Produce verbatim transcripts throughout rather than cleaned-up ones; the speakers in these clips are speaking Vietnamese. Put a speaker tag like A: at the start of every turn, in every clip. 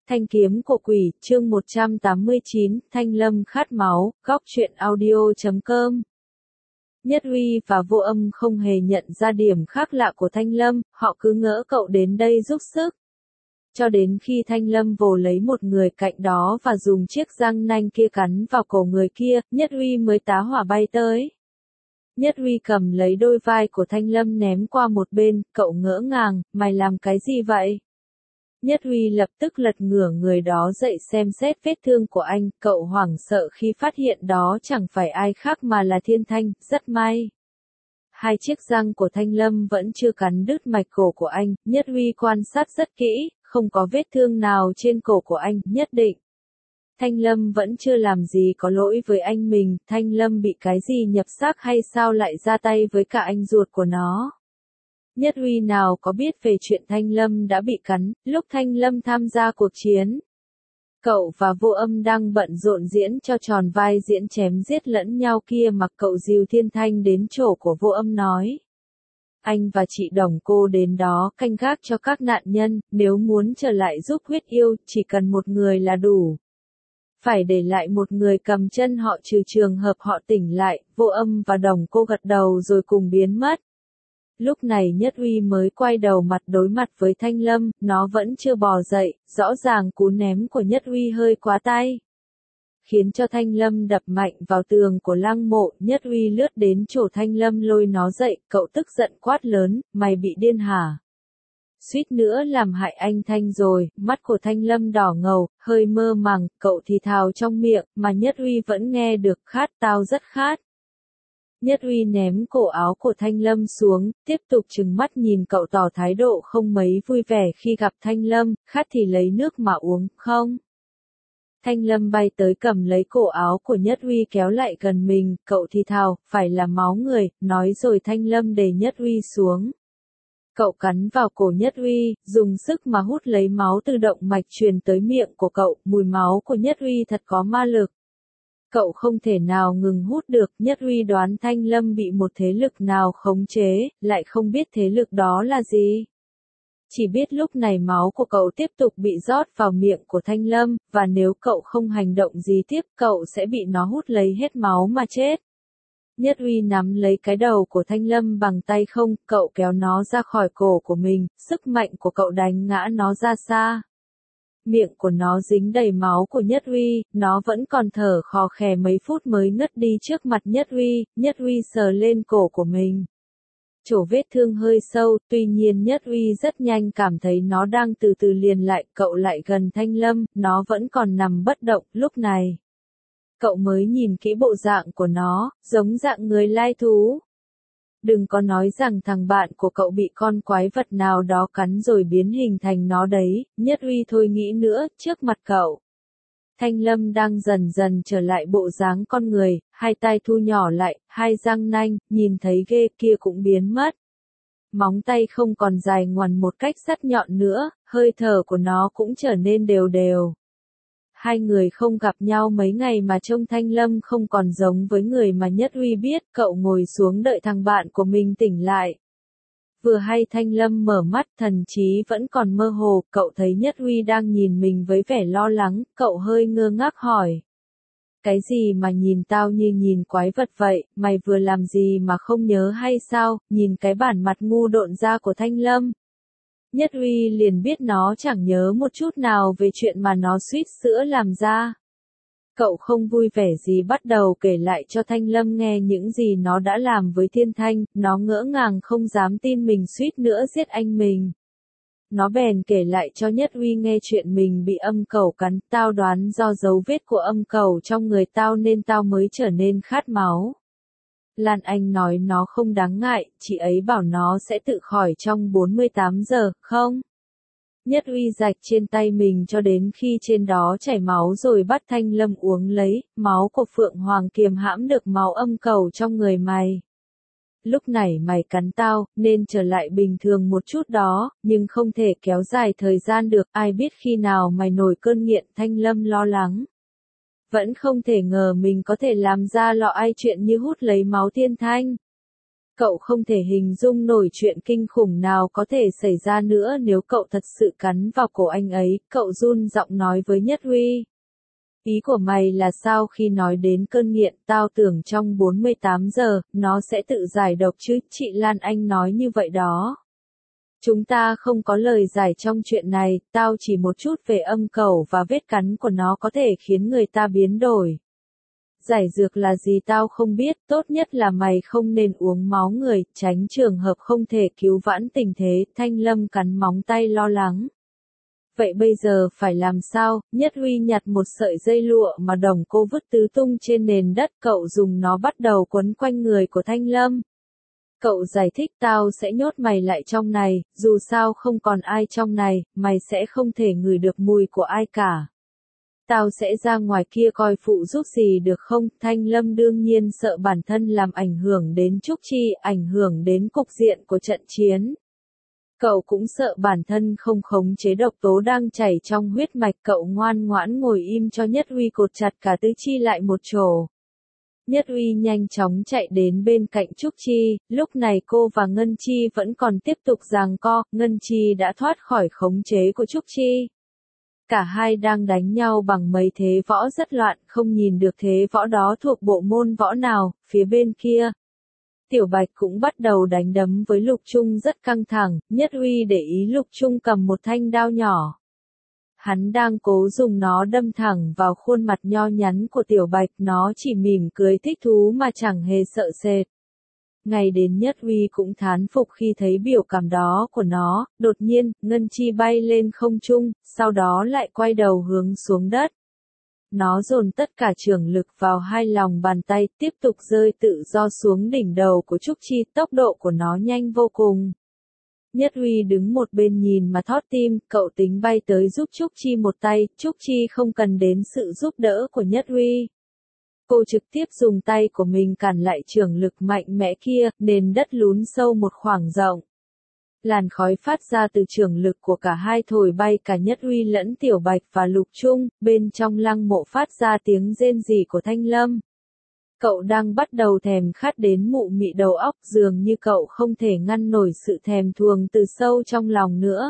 A: Thanh kiếm của quỷ, chương một trăm tám mươi chín, Thanh Lâm khát máu, góc truyện audio chấm com. Nhất Uy và Vô Âm không hề nhận ra điểm khác lạ của Thanh Lâm, họ cứ ngỡ cậu đến đây giúp sức. Cho đến khi Thanh Lâm vồ lấy một người cạnh đó và dùng chiếc răng nanh kia cắn vào cổ người kia, Nhất Uy mới tá hỏa bay tới. Nhất Uy cầm lấy đôi vai của Thanh Lâm ném qua một bên, cậu ngỡ ngàng, mày làm cái gì vậy? Nhất Uy lập tức lật ngửa người đó dậy xem xét vết thương của anh, cậu hoảng sợ khi phát hiện đó chẳng phải ai khác mà là Thiên Thanh, rất may. Hai chiếc răng của Thanh Lâm vẫn chưa cắn đứt mạch cổ của anh, Nhất Uy quan sát rất kỹ, không có vết thương nào trên cổ của anh, nhất định. Thanh Lâm vẫn chưa làm gì có lỗi với anh mình, Thanh Lâm bị cái gì nhập xác hay sao lại ra tay với cả anh ruột của nó. Nhất Uy nào có biết về chuyện Thanh Lâm đã bị cắn, lúc Thanh Lâm tham gia cuộc chiến. Cậu và Vô Âm đang bận rộn diễn cho tròn vai diễn chém giết lẫn nhau kia mặc cậu dìu Thiên Thanh đến chỗ của Vô Âm nói. Anh và chị Đồng cô đến đó canh gác cho các nạn nhân, nếu muốn trở lại giúp huyết yêu, chỉ cần một người là đủ. Phải để lại một người cầm chân họ trừ trường hợp họ tỉnh lại, Vô Âm và Đồng cô gật đầu rồi cùng biến mất. Lúc này Nhất Uy mới quay đầu mặt đối mặt với Thanh Lâm, nó vẫn chưa bò dậy, rõ ràng cú ném của Nhất Uy hơi quá tay. Khiến cho Thanh Lâm đập mạnh vào tường của lăng mộ, Nhất Uy lướt đến chỗ Thanh Lâm lôi nó dậy, cậu tức giận quát lớn, mày bị điên hả? Suýt nữa làm hại anh Thanh rồi, mắt của Thanh Lâm đỏ ngầu, hơi mơ màng, cậu thì thào trong miệng, mà Nhất Uy vẫn nghe được, khát, tao rất khát. Nhất Uy ném cổ áo của Thanh Lâm xuống, tiếp tục trừng mắt nhìn cậu tỏ thái độ không mấy vui vẻ khi gặp Thanh Lâm, khát thì lấy nước mà uống, không? Thanh Lâm bay tới cầm lấy cổ áo của Nhất Uy kéo lại gần mình, cậu thì thào, phải là máu người, nói rồi Thanh Lâm đẩy Nhất Uy xuống. Cậu cắn vào cổ Nhất Uy, dùng sức mà hút lấy máu từ động mạch truyền tới miệng của cậu, mùi máu của Nhất Uy thật có ma lực. Cậu không thể nào ngừng hút được, Nhất Uy đoán Thanh Lâm bị một thế lực nào khống chế, lại không biết thế lực đó là gì. Chỉ biết lúc này máu của cậu tiếp tục bị rót vào miệng của Thanh Lâm, và nếu cậu không hành động gì tiếp, cậu sẽ bị nó hút lấy hết máu mà chết. Nhất Uy nắm lấy cái đầu của Thanh Lâm bằng tay không, cậu kéo nó ra khỏi cổ của mình, sức mạnh của cậu đánh ngã nó ra xa. Miệng của nó dính đầy máu của Nhất Uy, nó vẫn còn thở khò khè mấy phút mới ngất đi trước mặt Nhất Uy, Nhất Uy sờ lên cổ của mình. Chỗ vết thương hơi sâu, tuy nhiên Nhất Uy rất nhanh cảm thấy nó đang từ từ liền lại, cậu lại gần Thanh Lâm, nó vẫn còn nằm bất động, lúc này. Cậu mới nhìn kỹ bộ dạng của nó, giống dạng người lai thú. Đừng có nói rằng thằng bạn của cậu bị con quái vật nào đó cắn rồi biến hình thành nó đấy, Nhất Uy thôi nghĩ nữa, trước mặt cậu. Thanh Lâm đang dần dần trở lại bộ dáng con người, hai tay thu nhỏ lại, hai răng nanh, nhìn thấy ghê kia cũng biến mất. Móng tay không còn dài ngoằn một cách sắc nhọn nữa, hơi thở của nó cũng trở nên đều đều. Hai người không gặp nhau mấy ngày mà trông Thanh Lâm không còn giống với người mà Nhất Uy biết, cậu ngồi xuống đợi thằng bạn của mình tỉnh lại. Vừa hay Thanh Lâm mở mắt, thần trí vẫn còn mơ hồ, cậu thấy Nhất Uy đang nhìn mình với vẻ lo lắng, cậu hơi ngơ ngác hỏi. Cái gì mà nhìn tao như nhìn quái vật vậy, mày vừa làm gì mà không nhớ hay sao, nhìn cái bản mặt ngu độn ra của Thanh Lâm. Nhất Uy liền biết nó chẳng nhớ một chút nào về chuyện mà nó suýt sữa làm ra. Cậu không vui vẻ gì bắt đầu kể lại cho Thanh Lâm nghe những gì nó đã làm với Thiên Thanh, nó ngỡ ngàng không dám tin mình suýt nữa giết anh mình. Nó bèn kể lại cho Nhất Uy nghe chuyện mình bị âm cẩu cắn, tao đoán do dấu vết của âm cẩu trong người tao nên tao mới trở nên khát máu. Lan Anh nói nó không đáng ngại, chị ấy bảo nó sẽ tự khỏi trong bốn mươi tám giờ, không? Nhất Uy rạch trên tay mình cho đến khi trên đó chảy máu rồi bắt Thanh Lâm uống lấy, máu của Phượng Hoàng kiềm hãm được máu âm cẩu trong người mày. Lúc này mày cắn tao, nên trở lại bình thường một chút đó, nhưng không thể kéo dài thời gian được, ai biết khi nào mày nổi cơn nghiện, Thanh Lâm lo lắng. Vẫn không thể ngờ mình có thể làm ra lọ ai chuyện như hút lấy máu Thiên Thanh. Cậu không thể hình dung nổi chuyện kinh khủng nào có thể xảy ra nữa nếu cậu thật sự cắn vào cổ anh ấy, cậu run giọng nói với Nhất Huy. Ý của mày là sao? Khi nói đến cơn nghiện, tao tưởng trong bốn mươi tám giờ, nó sẽ tự giải độc chứ, chị Lan Anh nói như vậy đó. Chúng ta không có lời giải trong chuyện này, tao chỉ một chút về âm cầu và vết cắn của nó có thể khiến người ta biến đổi. Giải dược là gì tao không biết, tốt nhất là mày không nên uống máu người, tránh trường hợp không thể cứu vãn tình thế, Thanh Lâm cắn móng tay lo lắng. Vậy bây giờ phải làm sao? Nhất Huy nhặt một sợi dây lụa mà đồng cô vứt tứ tung trên nền đất, cậu dùng nó bắt đầu quấn quanh người của Thanh Lâm. Cậu giải thích tao sẽ nhốt mày lại trong này, dù sao không còn ai trong này, mày sẽ không thể ngửi được mùi của ai cả. Tao sẽ ra ngoài kia coi phụ giúp gì được không? Thanh Lâm đương nhiên sợ bản thân làm ảnh hưởng đến Trúc Chi, ảnh hưởng đến cục diện của trận chiến. Cậu cũng sợ bản thân không khống chế độc tố đang chảy trong huyết mạch, cậu ngoan ngoãn ngồi im cho Nhất Huy cột chặt cả tứ chi lại một chỗ. Nhất Huy nhanh chóng chạy đến bên cạnh Trúc Chi, lúc này cô và Ngân Chi vẫn còn tiếp tục giằng co, Ngân Chi đã thoát khỏi khống chế của Trúc Chi. Cả hai đang đánh nhau bằng mấy thế võ rất loạn, không nhìn được thế võ đó thuộc bộ môn võ nào, phía bên kia. Tiểu Bạch cũng bắt đầu đánh đấm với Lục Trung rất căng thẳng, Nhất Huy để ý Lục Trung cầm một thanh đao nhỏ. Hắn đang cố dùng nó đâm thẳng vào khuôn mặt nho nhắn của Tiểu Bạch, nó chỉ mỉm cười thích thú mà chẳng hề sợ sệt. Ngay đến Nhất Huy cũng thán phục khi thấy biểu cảm đó của nó, đột nhiên, Ngân Chi bay lên không trung, sau đó lại quay đầu hướng xuống đất. Nó dồn tất cả trường lực vào hai lòng bàn tay, tiếp tục rơi tự do xuống đỉnh đầu của Trúc Chi, tốc độ của nó nhanh vô cùng. Nhất Huy đứng một bên nhìn mà thót tim, cậu tính bay tới giúp Trúc Chi một tay, Trúc Chi không cần đến sự giúp đỡ của Nhất Huy. Cô trực tiếp dùng tay của mình cản lại trường lực mạnh mẽ kia, nền đất lún sâu một khoảng rộng. Làn khói phát ra từ trường lực của cả hai thổi bay cả Nhất Huy lẫn Tiểu Bạch và Lục Trung, bên trong lăng mộ phát ra tiếng rên rỉ của Thanh Lâm. Cậu đang bắt đầu thèm khát đến mụ mị đầu óc, dường như cậu không thể ngăn nổi sự thèm thuồng từ sâu trong lòng nữa.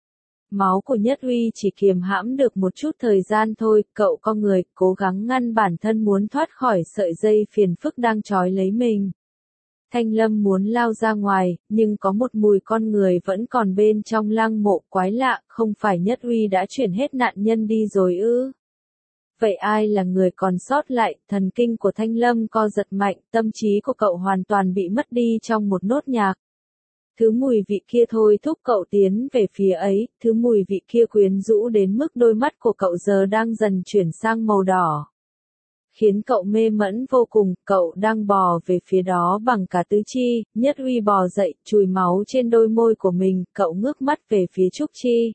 A: Máu của Nhất Huy chỉ kiềm hãm được một chút thời gian thôi, cậu co người, cố gắng ngăn bản thân muốn thoát khỏi sợi dây phiền phức đang trói lấy mình. Thanh Lâm muốn lao ra ngoài, nhưng có một mùi con người vẫn còn bên trong lăng mộ, quái lạ, không phải Nhất Huy đã chuyển hết nạn nhân đi rồi ư? Vậy ai là người còn sót lại? Thần kinh của Thanh Lâm co giật mạnh, tâm trí của cậu hoàn toàn bị mất đi trong một nốt nhạc. Thứ mùi vị kia thôi thúc cậu tiến về phía ấy, thứ mùi vị kia quyến rũ đến mức đôi mắt của cậu giờ đang dần chuyển sang màu đỏ. Khiến cậu mê mẫn vô cùng, cậu đang bò về phía đó bằng cả tứ chi, Nhất Huy bò dậy, chùi máu trên đôi môi của mình, cậu ngước mắt về phía Trúc Chi.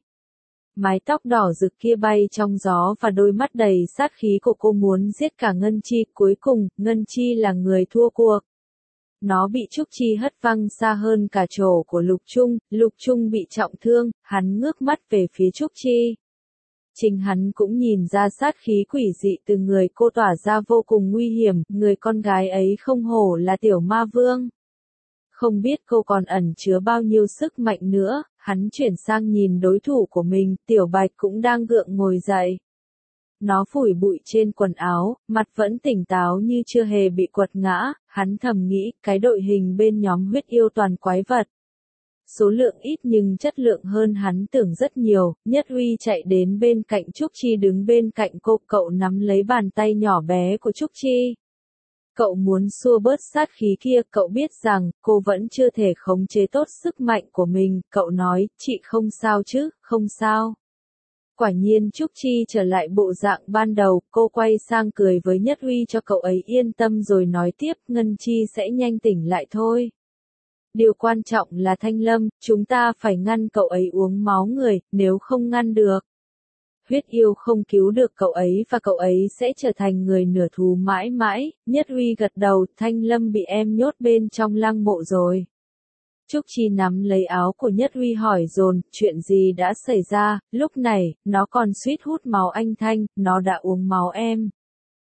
A: Mái tóc đỏ rực kia bay trong gió và đôi mắt đầy sát khí của cô muốn giết cả Ngân Chi, cuối cùng, Ngân Chi là người thua cuộc. Nó bị Trúc Chi hất văng xa hơn cả chỗ của Lục Trung, Lục Trung bị trọng thương, hắn ngước mắt về phía Trúc Chi. Chính hắn cũng nhìn ra sát khí quỷ dị từ người cô tỏa ra vô cùng nguy hiểm, người con gái ấy không hổ là tiểu ma vương. Không biết cô còn ẩn chứa bao nhiêu sức mạnh nữa, hắn chuyển sang nhìn đối thủ của mình, Tiểu Bạch cũng đang gượng ngồi dậy. Nó phủi bụi trên quần áo, mặt vẫn tỉnh táo như chưa hề bị quật ngã, hắn thầm nghĩ, cái đội hình bên nhóm huyết yêu toàn quái vật. Số lượng ít nhưng chất lượng hơn hắn tưởng rất nhiều, Nhất Huy chạy đến bên cạnh Trúc Chi đứng bên cạnh cô, cậu nắm lấy bàn tay nhỏ bé của Trúc Chi. Cậu muốn xua bớt sát khí kia, cậu biết rằng, cô vẫn chưa thể khống chế tốt sức mạnh của mình, cậu nói, chị không sao chứ, không sao. Quả nhiên Trúc Chi trở lại bộ dạng ban đầu, cô quay sang cười với Nhất Huy cho cậu ấy yên tâm rồi nói tiếp, Ngân Chi sẽ nhanh tỉnh lại thôi. Điều quan trọng là Thanh Lâm, chúng ta phải ngăn cậu ấy uống máu người, nếu không ngăn được. Huyết yêu không cứu được cậu ấy và cậu ấy sẽ trở thành người nửa thú mãi mãi, Nhất Huy gật đầu, Thanh Lâm bị em nhốt bên trong lăng mộ rồi. Trúc Chi nắm lấy áo của Nhất Huy hỏi dồn, chuyện gì đã xảy ra, lúc này, nó còn suýt hút máu anh Thanh, nó đã uống máu em.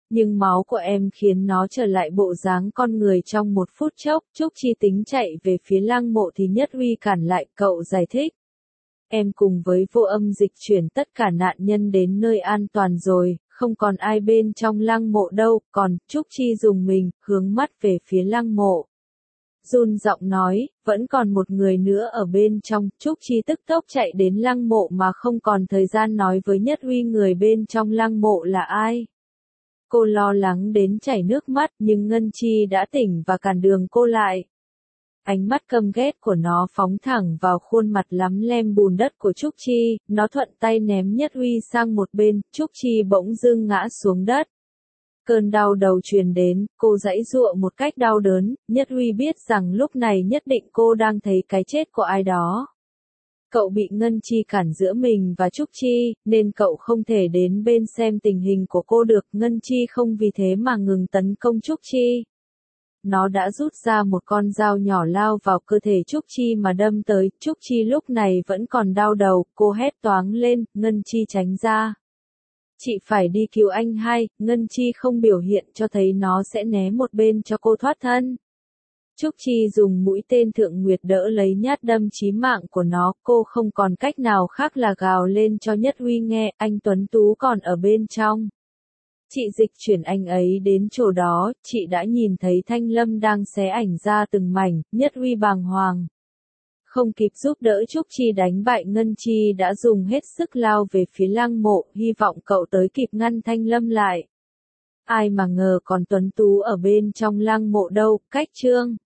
A: Nhưng máu của em khiến nó trở lại bộ dáng con người trong một phút chốc. Trúc Chi tính chạy về phía lăng mộ thì Nhất Uy cản lại, cậu giải thích. Em cùng với Vô Âm dịch chuyển tất cả nạn nhân đến nơi an toàn rồi, không còn ai bên trong lăng mộ đâu, còn, Trúc Chi dùng mình, hướng mắt về phía lăng mộ. Run giọng nói, vẫn còn một người nữa ở bên trong. Trúc Chi tức tốc chạy đến lăng mộ mà không còn thời gian nói với Nhất Uy người bên trong lăng mộ là ai. Cô lo lắng đến chảy nước mắt, nhưng Ngân Chi đã tỉnh và cản đường cô lại. Ánh mắt căm ghét của nó phóng thẳng vào khuôn mặt lắm lem bùn đất của Trúc Chi, nó thuận tay ném Nhất Uy sang một bên, Trúc Chi bỗng dưng ngã xuống đất. Cơn đau đầu truyền đến, cô giãy giụa một cách đau đớn, Nhất Uy biết rằng lúc này nhất định cô đang thấy cái chết của ai đó. Cậu bị Ngân Chi cản giữa mình và Trúc Chi, nên cậu không thể đến bên xem tình hình của cô được. Ngân Chi không vì thế mà ngừng tấn công Trúc Chi. Nó đã rút ra một con dao nhỏ lao vào cơ thể Trúc Chi mà đâm tới. Trúc Chi lúc này vẫn còn đau đầu, cô hét toáng lên, Ngân Chi tránh ra. Chị phải đi cứu anh hai, Ngân Chi không biểu hiện cho thấy nó sẽ né một bên cho cô thoát thân. Trúc Chi dùng mũi tên Thượng Nguyệt đỡ lấy nhát đâm chí mạng của nó, cô không còn cách nào khác là gào lên cho Nhất Uy nghe, anh Tuấn Tú còn ở bên trong. Chị dịch chuyển anh ấy đến chỗ đó, chị đã nhìn thấy Thanh Lâm đang xé ảnh ra từng mảnh, Nhất Uy bàng hoàng. Không kịp giúp đỡ Trúc Chi đánh bại Ngân Chi đã dùng hết sức lao về phía lăng mộ, hy vọng cậu tới kịp ngăn Thanh Lâm lại. Ai mà ngờ còn Tuấn Tú ở bên trong lăng mộ đâu, cách chương.